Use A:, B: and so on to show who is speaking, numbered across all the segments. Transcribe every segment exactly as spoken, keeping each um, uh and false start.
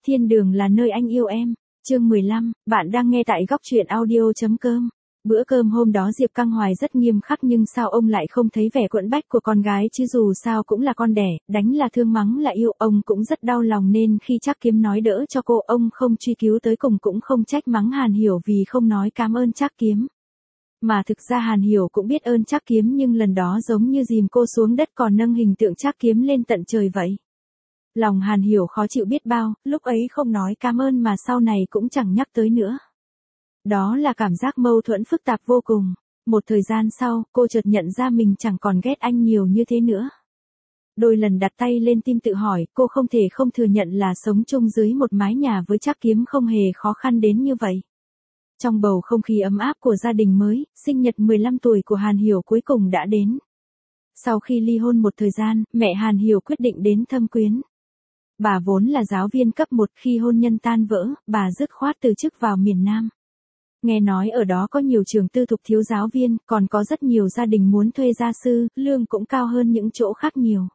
A: Thiên đường là nơi anh yêu em. Chương mười lăm, bạn đang nghe tại góc truyện audio chấm com. Bữa cơm hôm đó Diệp Căng Hoài rất nghiêm khắc nhưng sao ông lại không thấy vẻ quẫn bách của con gái chứ dù sao cũng là con đẻ, đánh là thương mắng là yêu, ông cũng rất đau lòng nên khi Trác Kiếm nói đỡ cho cô ông không truy cứu tới cùng cũng không trách mắng Hàn Hiểu vì không nói cảm ơn Trác Kiếm. Mà thực ra Hàn Hiểu cũng biết ơn Trác Kiếm nhưng lần đó giống như dìm cô xuống đất còn nâng hình tượng Trác Kiếm lên tận trời vậy. Lòng Hàn Hiểu khó chịu biết bao, lúc ấy không nói cảm ơn mà sau này cũng chẳng nhắc tới nữa. Đó là cảm giác mâu thuẫn phức tạp vô cùng. Một thời gian sau, cô chợt nhận ra mình chẳng còn ghét anh nhiều như thế nữa. Đôi lần đặt tay lên tim tự hỏi, cô không thể không thừa nhận là sống chung dưới một mái nhà với Trác Kiếm không hề khó khăn đến như vậy. Trong bầu không khí ấm áp của gia đình mới, sinh nhật mười lăm tuổi của Hàn Hiểu cuối cùng đã đến. Sau khi ly hôn một thời gian, mẹ Hàn Hiểu quyết định đến thăm Quyến. Bà vốn là giáo viên cấp một, khi hôn nhân tan vỡ, bà dứt khoát từ chức vào miền Nam. Nghe nói ở đó có nhiều trường tư thục thiếu giáo viên, còn có rất nhiều gia đình muốn thuê gia sư, lương cũng cao hơn những chỗ khác nhiều.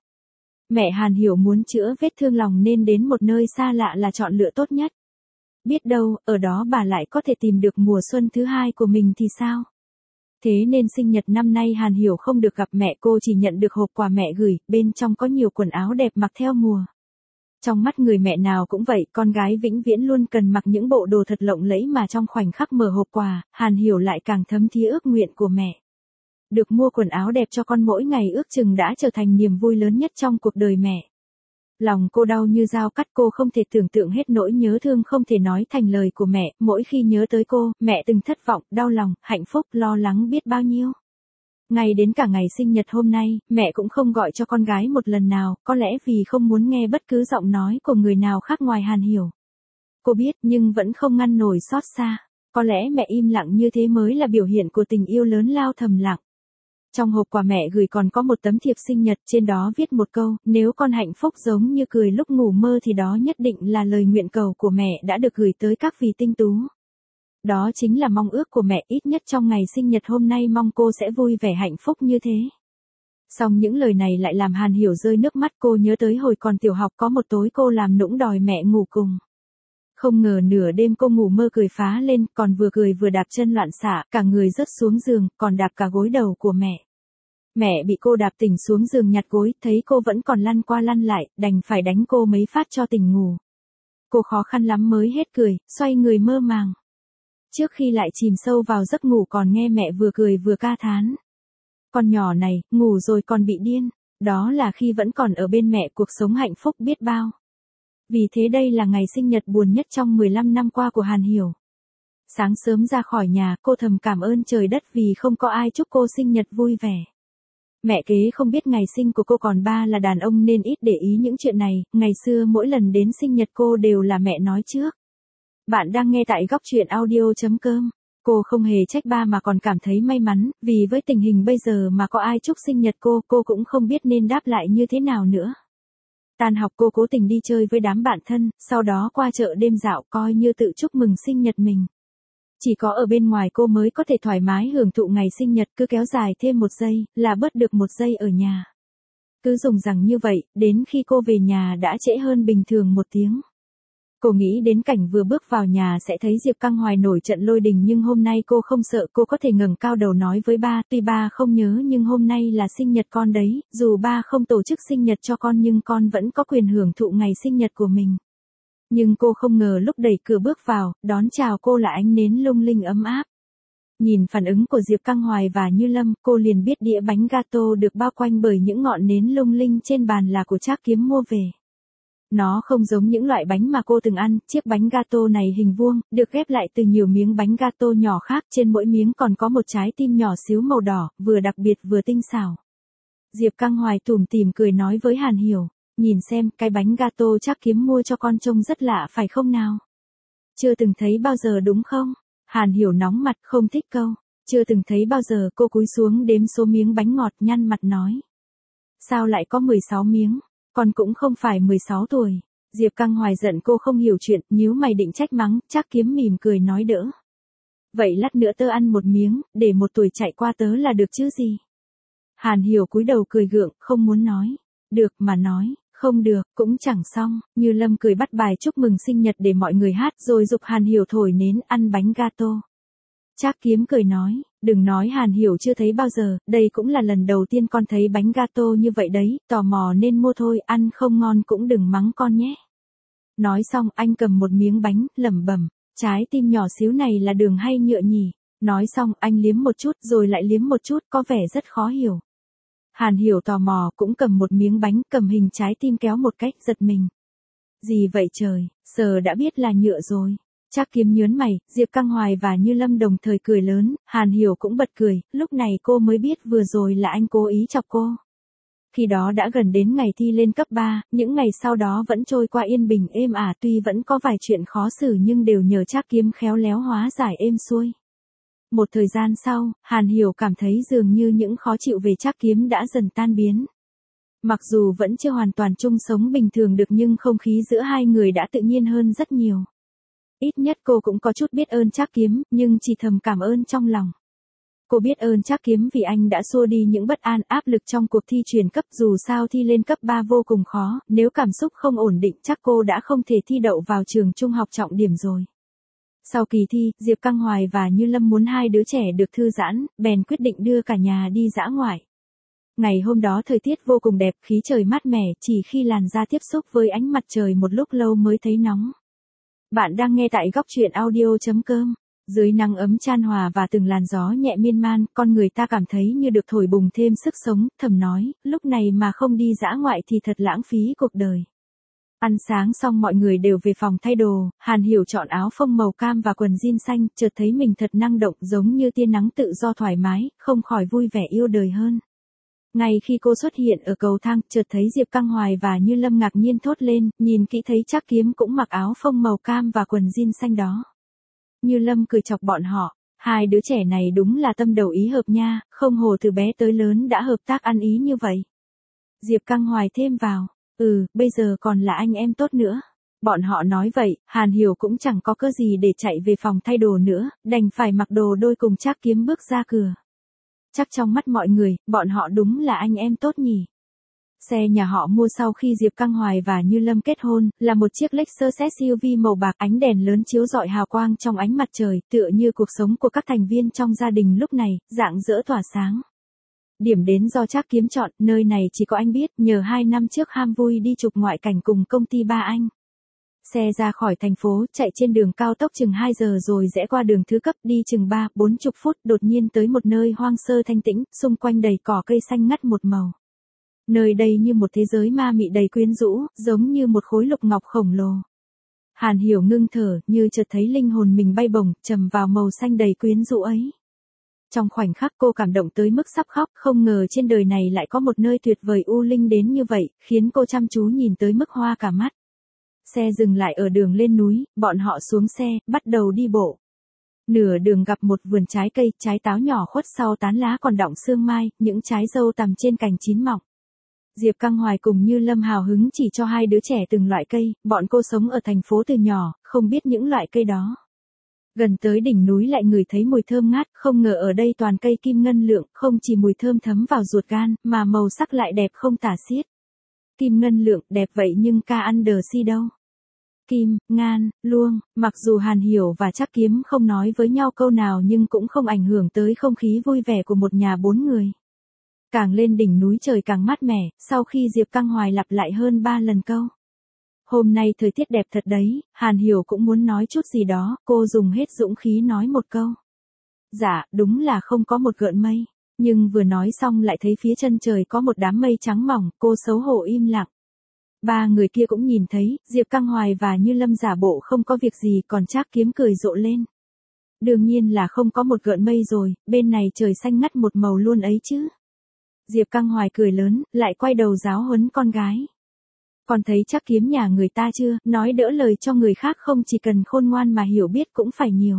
A: Mẹ Hàn Hiểu muốn chữa vết thương lòng nên đến một nơi xa lạ là chọn lựa tốt nhất. Biết đâu, ở đó bà lại có thể tìm được mùa xuân thứ hai của mình thì sao? Thế nên sinh nhật năm nay Hàn Hiểu không được gặp mẹ, cô chỉ nhận được hộp quà mẹ gửi, bên trong có nhiều quần áo đẹp mặc theo mùa. Trong mắt người mẹ nào cũng vậy, con gái vĩnh viễn luôn cần mặc những bộ đồ thật lộng lẫy mà trong khoảnh khắc mở hộp quà, Hàn Hiểu lại càng thấm thía ước nguyện của mẹ. Được mua quần áo đẹp cho con mỗi ngày ước chừng đã trở thành niềm vui lớn nhất trong cuộc đời mẹ. Lòng cô đau như dao cắt, cô không thể tưởng tượng hết nỗi nhớ thương không thể nói thành lời của mẹ, mỗi khi nhớ tới cô, mẹ từng thất vọng, đau lòng, hạnh phúc, lo lắng biết bao nhiêu. Ngay đến cả ngày sinh nhật hôm nay, mẹ cũng không gọi cho con gái một lần nào, có lẽ vì không muốn nghe bất cứ giọng nói của người nào khác ngoài Hàn Hiểu. Cô biết nhưng vẫn không ngăn nổi xót xa, có lẽ mẹ im lặng như thế mới là biểu hiện của tình yêu lớn lao thầm lặng. Trong hộp quà mẹ gửi còn có một tấm thiệp sinh nhật, trên đó viết một câu, nếu con hạnh phúc giống như cười lúc ngủ mơ thì đó nhất định là lời nguyện cầu của mẹ đã được gửi tới các vị tinh tú. Đó chính là mong ước của mẹ, ít nhất trong ngày sinh nhật hôm nay mong cô sẽ vui vẻ hạnh phúc như thế. Song những lời này lại làm Hàn Hiểu rơi nước mắt, cô nhớ tới hồi còn tiểu học có một tối cô làm nũng đòi mẹ ngủ cùng. Không ngờ nửa đêm cô ngủ mơ cười phá lên, còn vừa cười vừa đạp chân loạn xạ, cả người rớt xuống giường, còn đạp cả gối đầu của mẹ. Mẹ bị cô đạp tỉnh xuống giường nhặt gối, thấy cô vẫn còn lăn qua lăn lại, đành phải đánh cô mấy phát cho tỉnh ngủ. Cô khó khăn lắm mới hết cười, xoay người mơ màng. Trước khi lại chìm sâu vào giấc ngủ còn nghe mẹ vừa cười vừa ca thán. Con nhỏ này, ngủ rồi còn bị điên. Đó là khi vẫn còn ở bên mẹ, cuộc sống hạnh phúc biết bao. Vì thế đây là ngày sinh nhật buồn nhất trong mười lăm năm qua của Hàn Hiểu. Sáng sớm ra khỏi nhà, cô thầm cảm ơn trời đất vì không có ai chúc cô sinh nhật vui vẻ. Mẹ kế không biết ngày sinh của cô, còn ba là đàn ông nên ít để ý những chuyện này, ngày xưa mỗi lần đến sinh nhật cô đều là mẹ nói trước. Bạn đang nghe tại góc truyện audio chấm com. Cô không hề trách ba mà còn cảm thấy may mắn, vì với tình hình bây giờ mà có ai chúc sinh nhật cô, cô cũng không biết nên đáp lại như thế nào nữa. Tan học cô cố tình đi chơi với đám bạn thân, sau đó qua chợ đêm dạo coi như tự chúc mừng sinh nhật mình. Chỉ có ở bên ngoài cô mới có thể thoải mái hưởng thụ ngày sinh nhật, cứ kéo dài thêm một giây, là bớt được một giây ở nhà. Cứ dùng rằng như vậy, đến khi cô về nhà đã trễ hơn bình thường một tiếng. Cô nghĩ đến cảnh vừa bước vào nhà sẽ thấy Diệp Căng Hoài nổi trận lôi đình nhưng hôm nay cô không sợ, cô có thể ngẩng cao đầu nói với ba, tuy ba không nhớ nhưng hôm nay là sinh nhật con đấy, dù ba không tổ chức sinh nhật cho con nhưng con vẫn có quyền hưởng thụ ngày sinh nhật của mình. Nhưng cô không ngờ lúc đẩy cửa bước vào, đón chào cô là ánh nến lung linh ấm áp. Nhìn phản ứng của Diệp Căng Hoài và Như Lâm, cô liền biết đĩa bánh gato được bao quanh bởi những ngọn nến lung linh trên bàn là của Trác Kiếm mua về. Nó không giống những loại bánh mà cô từng ăn, chiếc bánh gato này hình vuông, được ghép lại từ nhiều miếng bánh gato nhỏ khác, trên mỗi miếng còn có một trái tim nhỏ xíu màu đỏ, vừa đặc biệt vừa tinh xảo. Diệp Căng Hoài tủm tỉm cười nói với Hàn Hiểu, nhìn xem, cái bánh gato Trác Kiếm mua cho con trông rất lạ phải không nào? Chưa từng thấy bao giờ đúng không? Hàn Hiểu nóng mặt không thích câu, chưa từng thấy bao giờ, cô cúi xuống đếm số miếng bánh ngọt nhăn mặt nói. Sao lại có mười sáu miếng? Con cũng không phải mười sáu tuổi. Diệp Căng Hoài giận cô không hiểu chuyện, nhíu mày định trách mắng, Trác Kiếm mỉm cười nói đỡ. Vậy lát nữa tớ ăn một miếng, để một tuổi chạy qua tớ là được chứ gì? Hàn Hiểu cúi đầu cười gượng, không muốn nói. Được mà nói, Không được, cũng chẳng xong, Như Lâm cười bắt bài chúc mừng sinh nhật để mọi người hát rồi giục Hàn Hiểu thổi nến ăn bánh gato. Trác Kiếm cười nói, đừng nói Hàn Hiểu chưa thấy bao giờ, đây cũng là lần đầu tiên con thấy bánh gato như vậy đấy, tò mò nên mua thôi, ăn không ngon cũng đừng mắng con nhé. Nói xong anh cầm một miếng bánh, lẩm bẩm, trái tim nhỏ xíu này là đường hay nhựa nhỉ? Nói xong anh liếm một chút rồi lại liếm một chút, có vẻ rất khó hiểu. Hàn Hiểu tò mò cũng cầm một miếng bánh, cầm hình trái tim kéo một cách, giật mình. Gì vậy trời, sờ đã biết là nhựa rồi. Trác Kiếm nhớn mày, Diệp Căng Hoài và Như Lâm đồng thời cười lớn, Hàn Hiểu cũng bật cười, lúc này cô mới biết vừa rồi là anh cố ý chọc cô. Khi đó đã gần đến ngày thi lên cấp ba, những ngày sau đó vẫn trôi qua yên bình êm ả, tuy vẫn có vài chuyện khó xử nhưng đều nhờ Trác Kiếm khéo léo hóa giải êm xuôi. Một thời gian sau, Hàn Hiểu cảm thấy dường như những khó chịu về Trác Kiếm đã dần tan biến. Mặc dù vẫn chưa hoàn toàn chung sống bình thường được nhưng không khí giữa hai người đã tự nhiên hơn rất nhiều. Ít nhất cô cũng có chút biết ơn Trác Kiếm, nhưng chỉ thầm cảm ơn trong lòng. Cô biết ơn Trác Kiếm vì anh đã xua đi những bất an áp lực trong cuộc thi chuyển cấp, dù sao thi lên cấp ba vô cùng khó, nếu cảm xúc không ổn định chắc cô đã không thể thi đậu vào trường trung học trọng điểm rồi. Sau kỳ thi, Diệp Căng Hoài và Như Lâm muốn hai đứa trẻ được thư giãn, bèn quyết định đưa cả nhà đi dã ngoại. Ngày hôm đó thời tiết vô cùng đẹp, khí trời mát mẻ, chỉ khi làn da tiếp xúc với ánh mặt trời một lúc lâu mới thấy nóng. Bạn đang nghe tại góc truyện audio chấm com. Dưới nắng ấm chan hòa và từng làn gió nhẹ miên man, con người ta cảm thấy như được thổi bùng thêm sức sống, thầm nói, lúc này mà không đi dã ngoại thì thật lãng phí cuộc đời. Ăn sáng xong mọi người đều về phòng thay đồ, Hàn Hiểu chọn áo phông màu cam và quần jean xanh, chợt thấy mình thật năng động giống như tia nắng tự do thoải mái, không khỏi vui vẻ yêu đời hơn. Ngay khi cô xuất hiện ở cầu thang, chợt thấy Diệp Căng Hoài và Như Lâm ngạc nhiên thốt lên, nhìn kỹ thấy Trác Kiếm cũng mặc áo phông màu cam và quần jean xanh đó. Như Lâm cười chọc bọn họ, hai đứa trẻ này đúng là tâm đầu ý hợp nha, không hồ từ bé tới lớn đã hợp tác ăn ý như vậy. Diệp Căng Hoài thêm vào, ừ, bây giờ còn là anh em tốt nữa. Bọn họ nói vậy, Hàn Hiểu cũng chẳng có cơ gì để chạy về phòng thay đồ nữa, đành phải mặc đồ đôi cùng Trác Kiếm bước ra cửa. Chắc trong mắt mọi người, bọn họ đúng là anh em tốt nhỉ. Xe nhà họ mua sau khi Diệp Căng Hoài và Như Lâm kết hôn, là một chiếc Lexus ét u vê màu bạc, ánh đèn lớn chiếu rọi hào quang trong ánh mặt trời, tựa như cuộc sống của các thành viên trong gia đình lúc này, rạng rỡ tỏa sáng. Điểm đến do Trác Kiếm chọn, nơi này chỉ có anh biết, nhờ hai năm trước ham vui đi chụp ngoại cảnh cùng công ty ba anh. Xe ra khỏi thành phố, chạy trên đường cao tốc chừng hai giờ rồi rẽ qua đường thứ cấp đi chừng ba bốn chục phút, đột nhiên tới một nơi hoang sơ thanh tĩnh, xung quanh đầy cỏ cây xanh ngắt một màu. Nơi đây như một thế giới ma mị đầy quyến rũ, giống như một khối lục ngọc khổng lồ. Hàn Hiểu ngưng thở, như chợt thấy linh hồn mình bay bổng, trầm vào màu xanh đầy quyến rũ ấy. Trong khoảnh khắc cô cảm động tới mức sắp khóc, không ngờ trên đời này lại có một nơi tuyệt vời u linh đến như vậy, khiến cô chăm chú nhìn tới mức hoa cả mắt. Xe dừng lại ở đường lên núi, bọn họ xuống xe, bắt đầu đi bộ. Nửa đường gặp một vườn trái cây, trái táo nhỏ khuất sau tán lá còn đọng sương mai, những trái dâu tằm trên cành chín mọng. Diệp Căng Hoài cùng Như Lâm hào hứng chỉ cho hai đứa trẻ từng loại cây, bọn cô sống ở thành phố từ nhỏ, không biết những loại cây đó. Gần tới đỉnh núi lại ngửi thấy mùi thơm ngát, không ngờ ở đây toàn cây kim ngân lượng, không chỉ mùi thơm thấm vào ruột gan, mà màu sắc lại đẹp không tả xiết. Kim ngân lượng, đẹp vậy nhưng ca ăn đờ si đâu. Kim, ngan, luông, mặc dù Hàn Hiểu và Trác Kiếm không nói với nhau câu nào nhưng cũng không ảnh hưởng tới không khí vui vẻ của một nhà bốn người. Càng lên đỉnh núi trời càng mát mẻ, sau khi Diệp Căng Hoài lặp lại hơn ba lần câu. Hôm nay thời tiết đẹp thật đấy, Hàn Hiểu cũng muốn nói chút gì đó, cô dùng hết dũng khí nói một câu. Dạ, đúng là không có một gợn mây, nhưng vừa nói xong lại thấy phía chân trời có một đám mây trắng mỏng, cô xấu hổ im lặng. Ba người kia cũng nhìn thấy, Diệp Căng Hoài và Như Lâm giả bộ không có việc gì, còn Trác Kiếm cười rộ lên. Đương nhiên là không có một gợn mây rồi, bên này trời xanh ngắt một màu luôn ấy chứ. Diệp Căng Hoài cười lớn, lại quay đầu giáo huấn con gái. Con thấy Trác Kiếm nhà người ta chưa, nói đỡ lời cho người khác không chỉ cần khôn ngoan mà hiểu biết cũng phải nhiều.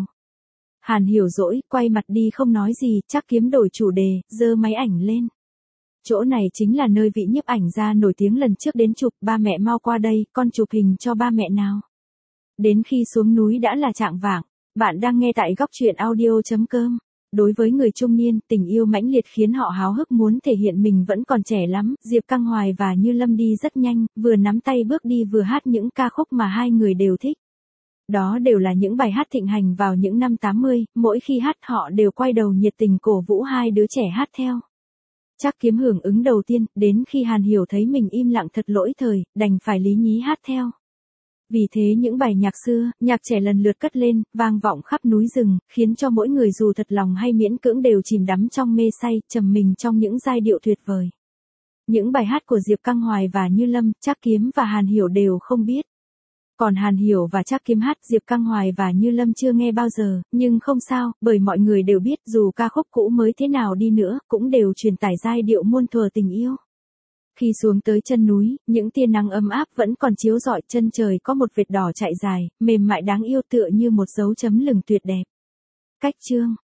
A: Hàn Hiểu dỗi, quay mặt đi không nói gì, Trác Kiếm đổi chủ đề, giơ máy ảnh lên. Chỗ này chính là nơi vị nhiếp ảnh gia nổi tiếng lần trước đến chụp, ba mẹ mau qua đây, con chụp hình cho ba mẹ nào. Đến khi xuống núi đã là chạng vạng, bạn đang nghe tại góc truyện audio chấm com. Đối với người trung niên, tình yêu mãnh liệt khiến họ háo hức muốn thể hiện mình vẫn còn trẻ lắm. Diệp Căng Hoài và Như Lâm đi rất nhanh, vừa nắm tay bước đi vừa hát những ca khúc mà hai người đều thích. Đó đều là những bài hát thịnh hành vào những năm tám mươi, mỗi khi hát họ đều quay đầu nhiệt tình cổ vũ hai đứa trẻ hát theo. Trác Kiếm hưởng ứng đầu tiên, đến khi Hàn Hiểu thấy mình im lặng thật lỗi thời, đành phải lý nhí hát theo. Vì thế những bài nhạc xưa, nhạc trẻ lần lượt cất lên, vang vọng khắp núi rừng, khiến cho mỗi người dù thật lòng hay miễn cưỡng đều chìm đắm trong mê say, trầm mình trong những giai điệu tuyệt vời. Những bài hát của Diệp Căng Hoài và Như Lâm, Trác Kiếm và Hàn Hiểu đều không biết. Còn Hàn Hiểu và Trác Kiếm hát, Diệp Căng Hoài và Như Lâm chưa nghe bao giờ, nhưng không sao, bởi mọi người đều biết dù ca khúc cũ mới thế nào đi nữa, cũng đều truyền tải giai điệu muôn thuở tình yêu. Khi xuống tới chân núi, những tia nắng ấm áp vẫn còn chiếu rọi, chân trời có một vệt đỏ chạy dài, mềm mại đáng yêu tựa như một dấu chấm lửng tuyệt đẹp. Cách chương